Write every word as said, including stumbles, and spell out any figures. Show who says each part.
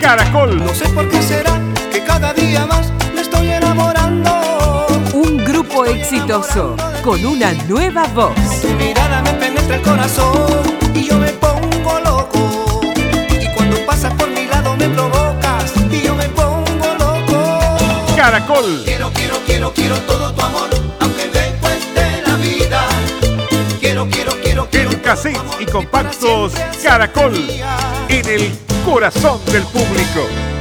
Speaker 1: Caracol.
Speaker 2: No sé por qué será que cada día más me estoy enamorando.
Speaker 3: Un grupo exitoso con una nueva voz.
Speaker 2: Tu mirada me penetra el corazón y yo me pongo loco. Y cuando pasas por mi lado me provocas y yo me pongo loco.
Speaker 1: Caracol.
Speaker 2: Quiero, quiero, quiero, quiero todo tu amor, aunque me cueste la vida. Quiero, quiero, quiero, quiero.
Speaker 1: En cassettes y compactos, Caracol. En el corazón del público.